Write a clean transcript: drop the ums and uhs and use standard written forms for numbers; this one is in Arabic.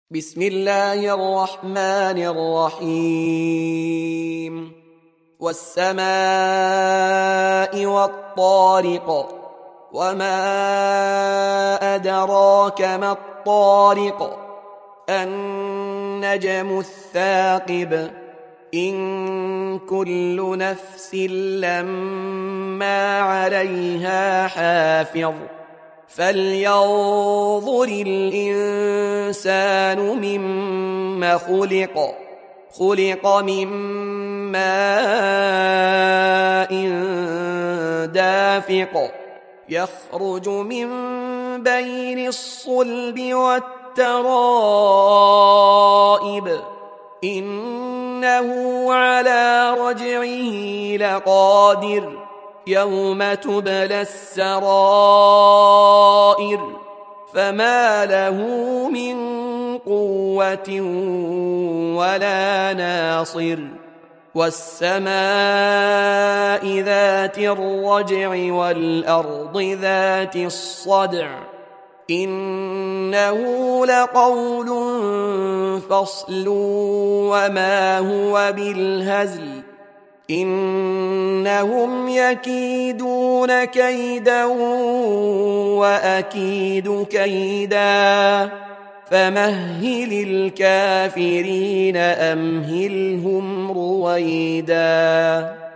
بسم الله الرحمن الرحيم والسماء والطارق وما أدراك ما الطارق النجم الثاقب إن كل نفس لما عليها حافظ فلينظر الإنسان مما خلق من ماء دافق يخرج من بين الصلب والترائب إنه على رجعه لقادر يوم تبلى السرائر فما له من قوة ولا ناصر والسماء ذات الرجع والأرض ذات الصدع إنه لقول فصل وما هو بالهزل إنهم يكيدون كيدا وأكيد كيدا فمهل الكافرين أمهلهم رويدا